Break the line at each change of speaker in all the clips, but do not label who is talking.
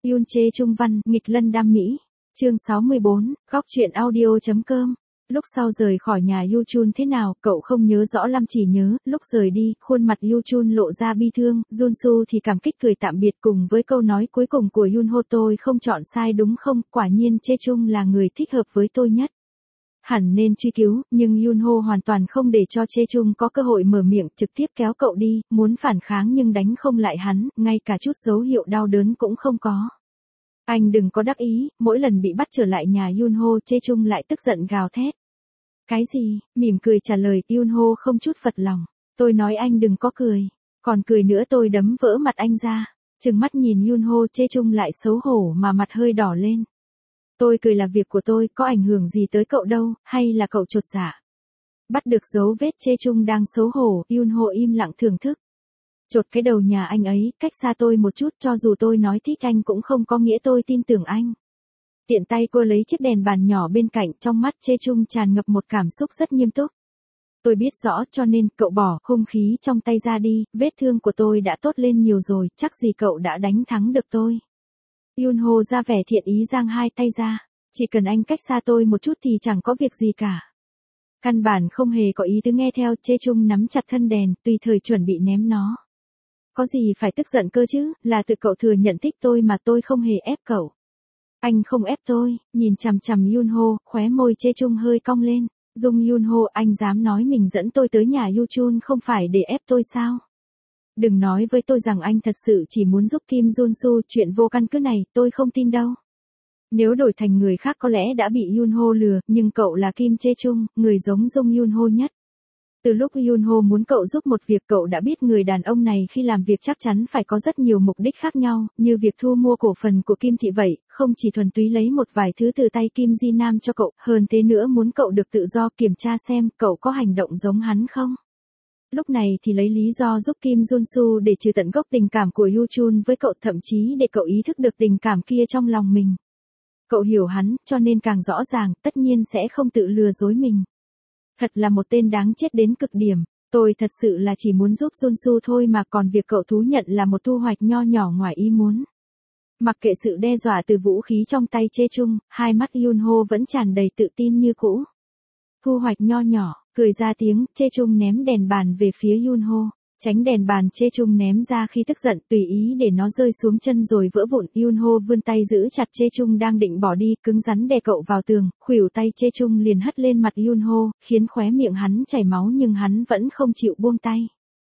Yoon Chae Chung văn, nghịch lân đam mỹ. Chương 64, góc truyện audio.com. Lúc sau rời khỏi nhà Yoo Chun thế nào, cậu không nhớ rõ lắm, chỉ nhớ, lúc rời đi, khuôn mặt Yoo Chun lộ ra bi thương, Jun Su thì cảm kích cười tạm biệt cùng với câu nói cuối cùng của Yoon Ho, tôi không chọn sai đúng không, quả nhiên Chae Chung là người thích hợp với tôi nhất. Hẳn nên truy cứu, nhưng Yoon Ho hoàn toàn không để cho Chae Chung có cơ hội mở miệng, trực tiếp kéo cậu đi, muốn phản kháng nhưng đánh không lại hắn, ngay cả chút dấu hiệu đau đớn cũng không có. Anh đừng có đắc ý, mỗi lần bị bắt trở lại nhà Yoon Ho, Chae Chung lại tức giận gào thét. Cái gì? Mỉm cười trả lời, Yoon Ho không chút phật lòng. Tôi nói anh đừng có cười. Còn cười nữa tôi đấm vỡ mặt anh ra. Trừng mắt nhìn Yoon Ho, Chae Chung lại xấu hổ mà mặt hơi đỏ lên. Tôi cười là việc của tôi, có ảnh hưởng gì tới cậu đâu, hay là cậu chột dạ? Bắt được dấu vết Chae Chung đang xấu hổ, Yoon Ho im lặng thưởng thức. Chột cái đầu nhà anh ấy, cách xa tôi một chút, cho dù tôi nói thích anh cũng không có nghĩa tôi tin tưởng anh. Tiện tay cô lấy chiếc đèn bàn nhỏ bên cạnh, trong mắt Chae Chung tràn ngập một cảm xúc rất nghiêm túc. Tôi biết rõ, cho nên cậu bỏ hung khí trong tay ra đi, vết thương của tôi đã tốt lên nhiều rồi, chắc gì cậu đã đánh thắng được tôi. Yoon Ho ra vẻ thiện ý giang hai tay ra, chỉ cần anh cách xa tôi một chút thì chẳng có việc gì cả. Căn bản không hề có ý tứ nghe theo, Chae Chung nắm chặt thân đèn, tùy thời chuẩn bị ném nó. Có gì phải tức giận cơ chứ, là tự cậu thừa nhận thích tôi mà, tôi không hề ép cậu. Anh không ép tôi, nhìn chằm chằm Yoon Ho, khóe môi Chae Chung hơi cong lên. Dung Yoon Ho, anh dám nói mình dẫn tôi tới nhà Yoo Chun không phải để ép tôi sao? Đừng nói với tôi rằng anh thật sự chỉ muốn giúp Kim Jun Su, chuyện vô căn cứ này, tôi không tin đâu. Nếu đổi thành người khác có lẽ đã bị Yoon Ho lừa, nhưng cậu là Kim Chae Chung, người giống Dung Yoon Ho nhất. Từ lúc Yoon Ho muốn cậu giúp một việc, cậu đã biết người đàn ông này khi làm việc chắc chắn phải có rất nhiều mục đích khác nhau, như việc thu mua cổ phần của Kim Thị vậy, không chỉ thuần túy lấy một vài thứ từ tay Kim Ji Nam cho cậu, hơn thế nữa muốn cậu được tự do kiểm tra xem cậu có hành động giống hắn không. Lúc này thì lấy lý do giúp Kim Jun Su để trừ tận gốc tình cảm của Yoo Chun với cậu, thậm chí để cậu ý thức được tình cảm kia trong lòng mình. Cậu hiểu hắn, cho nên càng rõ ràng, tất nhiên sẽ không tự lừa dối mình. Thật là một tên đáng chết đến cực điểm, tôi thật sự là chỉ muốn giúp Jun Su thôi mà, còn việc cậu thú nhận là một thu hoạch nho nhỏ ngoài ý muốn. Mặc kệ sự đe dọa từ vũ khí trong tay Chae Chung, hai mắt Yoon Ho vẫn tràn đầy tự tin như cũ. Thu hoạch nho nhỏ, cười ra tiếng, Chae Chung ném đèn bàn về phía Yoon Ho. Tránh đèn bàn Chae Chung ném ra khi tức giận, tùy ý để nó rơi xuống chân rồi vỡ vụn. Yoon Ho vươn tay giữ chặt Chae Chung đang định bỏ đi, cứng rắn đè cậu vào tường, khuỷu tay Chae Chung liền hất lên mặt Yoon Ho, khiến khóe miệng hắn chảy máu nhưng hắn vẫn không chịu buông tay.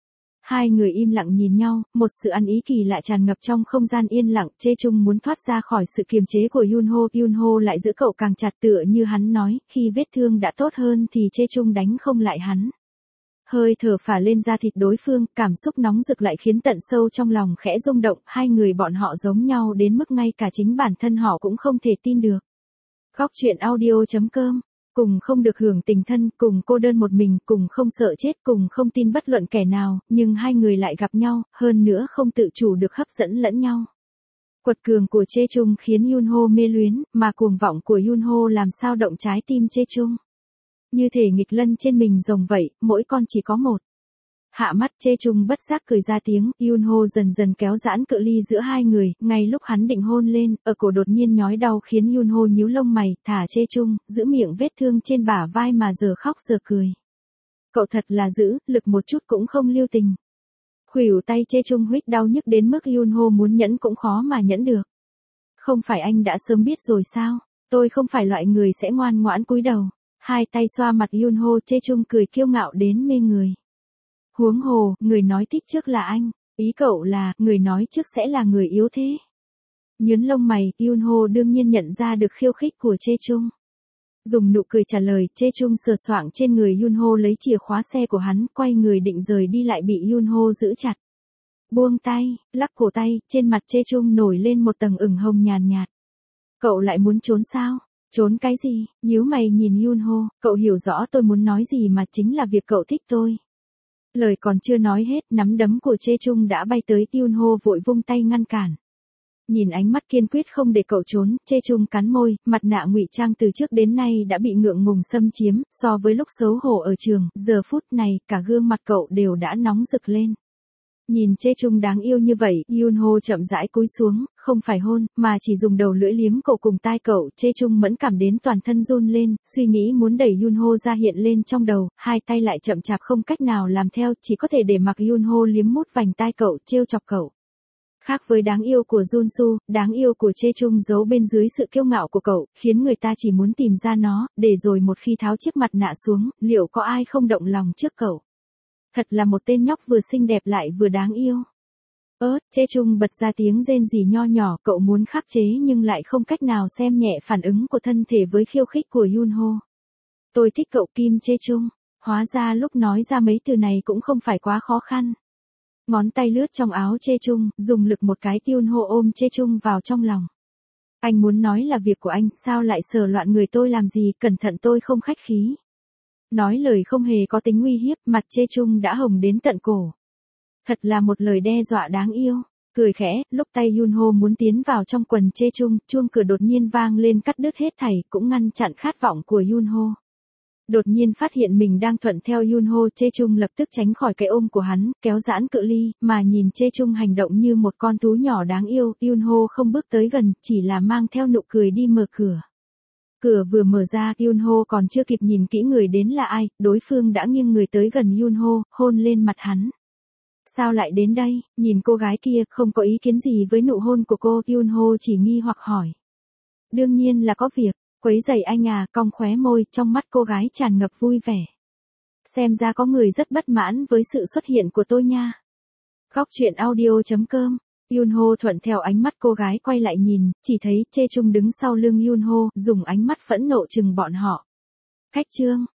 Hai người im lặng nhìn nhau, một sự ăn ý kỳ lạ tràn ngập trong không gian yên lặng. Chae Chung muốn thoát ra khỏi sự kiềm chế của Yoon Ho lại giữ cậu càng chặt, tựa như hắn nói, khi vết thương đã tốt hơn thì Chae Chung đánh không lại hắn. Hơi thở phả lên da thịt đối phương, cảm xúc nóng rực lại khiến tận sâu trong lòng khẽ rung động, hai người bọn họ giống nhau đến mức ngay cả chính bản thân họ cũng không thể tin được. Góc truyện audio.com, cùng không được hưởng tình thân, cùng cô đơn một mình, cùng không sợ chết, cùng không tin bất luận kẻ nào, nhưng hai người lại gặp nhau, hơn nữa không tự chủ được hấp dẫn lẫn nhau. Quật cường của Chae Chung khiến Yoon Ho mê luyến, mà cuồng vọng của Yoon Ho làm sao động trái tim Chae Chung. Như thể nghịch lân trên mình rồng vậy, mỗi con chỉ có một. Hạ mắt Chae Chung bất giác cười ra tiếng, Yoon Ho dần dần kéo giãn cự ly giữa hai người, ngay lúc hắn định hôn lên, ở cổ đột nhiên nhói đau khiến Yoon Ho nhíu lông mày, thả Chae Chung, giữ miệng vết thương trên bả vai mà giờ khóc giờ cười. Cậu thật là dữ, lực một chút cũng không lưu tình. Khuỷu tay Chae Chung huýt đau nhức đến mức Yoon Ho muốn nhẫn cũng khó mà nhẫn được. Không phải anh đã sớm biết rồi sao, tôi không phải loại người sẽ ngoan ngoãn cúi đầu. Hai tay xoa mặt Yoon Ho, Chae Chung cười kiêu ngạo đến mê người. Huống hồ, người nói thích trước là anh, ý cậu là, người nói trước sẽ là người yếu thế. Nhướng lông mày, Yoon Ho đương nhiên nhận ra được khiêu khích của Chae Chung. Dùng nụ cười trả lời, Chae Chung sờ soạng trên người Yoon Ho lấy chìa khóa xe của hắn, quay người định rời đi lại bị Yoon Ho giữ chặt. Buông tay, lắc cổ tay, trên mặt Chae Chung nổi lên một tầng ửng hồng nhàn nhạt. Cậu lại muốn trốn sao? Trốn cái gì? Nhíu mày nhìn Yoon Ho, cậu hiểu rõ tôi muốn nói gì mà, chính là việc cậu thích tôi. Lời còn chưa nói hết, nắm đấm của Chae Chung đã bay tới, Yoon Ho vội vung tay ngăn cản. Nhìn ánh mắt kiên quyết không để cậu trốn, Chae Chung cắn môi, mặt nạ ngụy trang từ trước đến nay đã bị ngượng ngùng xâm chiếm, so với lúc xấu hổ ở trường, giờ phút này cả gương mặt cậu đều đã nóng rực lên. Nhìn Chê Chung đáng yêu như vậy, Yunho chậm rãi cúi xuống, không phải hôn, mà chỉ dùng đầu lưỡi liếm cậu cùng tai cậu. Chê Chung mẫn cảm đến toàn thân run lên, suy nghĩ muốn đẩy Yunho ra hiện lên trong đầu, hai tay lại chậm chạp không cách nào làm theo, chỉ có thể để mặc Yunho liếm mút vành tai cậu, trêu chọc cậu. Khác với đáng yêu của Junsu, đáng yêu của Chê Chung giấu bên dưới sự kiêu ngạo của cậu, khiến người ta chỉ muốn tìm ra nó, để rồi một khi tháo chiếc mặt nạ xuống, liệu có ai không động lòng trước cậu. Thật là một tên nhóc vừa xinh đẹp lại vừa đáng yêu. Chê Chung bật ra tiếng rên rỉ nho nhỏ, cậu muốn khắc chế nhưng lại không cách nào xem nhẹ phản ứng của thân thể với khiêu khích của Yunho. Tôi thích cậu Kim Chê Chung. Hóa ra lúc nói ra mấy từ này cũng không phải quá khó khăn. Ngón tay lướt trong áo Chê Chung, dùng lực một cái, Yunho ôm Chê Chung vào trong lòng. Anh muốn nói là việc của anh, sao lại sờ loạn người tôi làm gì, cẩn thận tôi không khách khí. Nói lời không hề có tính uy hiếp, mặt Chê Chung đã hồng đến tận cổ. Thật là một lời đe dọa đáng yêu. Cười khẽ, lúc tay Yunho muốn tiến vào trong quần Chê Chung, chuông cửa đột nhiên vang lên cắt đứt hết thảy, cũng ngăn chặn khát vọng của Yunho. Đột nhiên phát hiện mình đang thuận theo Yunho, Chê Chung lập tức tránh khỏi cái ôm của hắn, kéo giãn cự ly, mà nhìn Chê Chung hành động như một con thú nhỏ đáng yêu, Yunho không bước tới gần, chỉ là mang theo nụ cười đi mở cửa. Cửa vừa mở ra, Yunho còn chưa kịp nhìn kỹ người đến là ai, đối phương đã nghiêng người tới gần Yunho, hôn lên mặt hắn. Sao lại đến đây? Nhìn cô gái kia, không có ý kiến gì với nụ hôn của cô, Yunho chỉ nghi hoặc hỏi. Đương nhiên là có việc, quấy rầy anh à, cong khóe môi, trong mắt cô gái tràn ngập vui vẻ. Xem ra có người rất bất mãn với sự xuất hiện của tôi nha. Góc truyện audio.com. Yunho thuận theo ánh mắt cô gái quay lại nhìn, chỉ thấy Chê Chung đứng sau lưng Yunho, dùng ánh mắt phẫn nộ chừng bọn họ. Khách trương.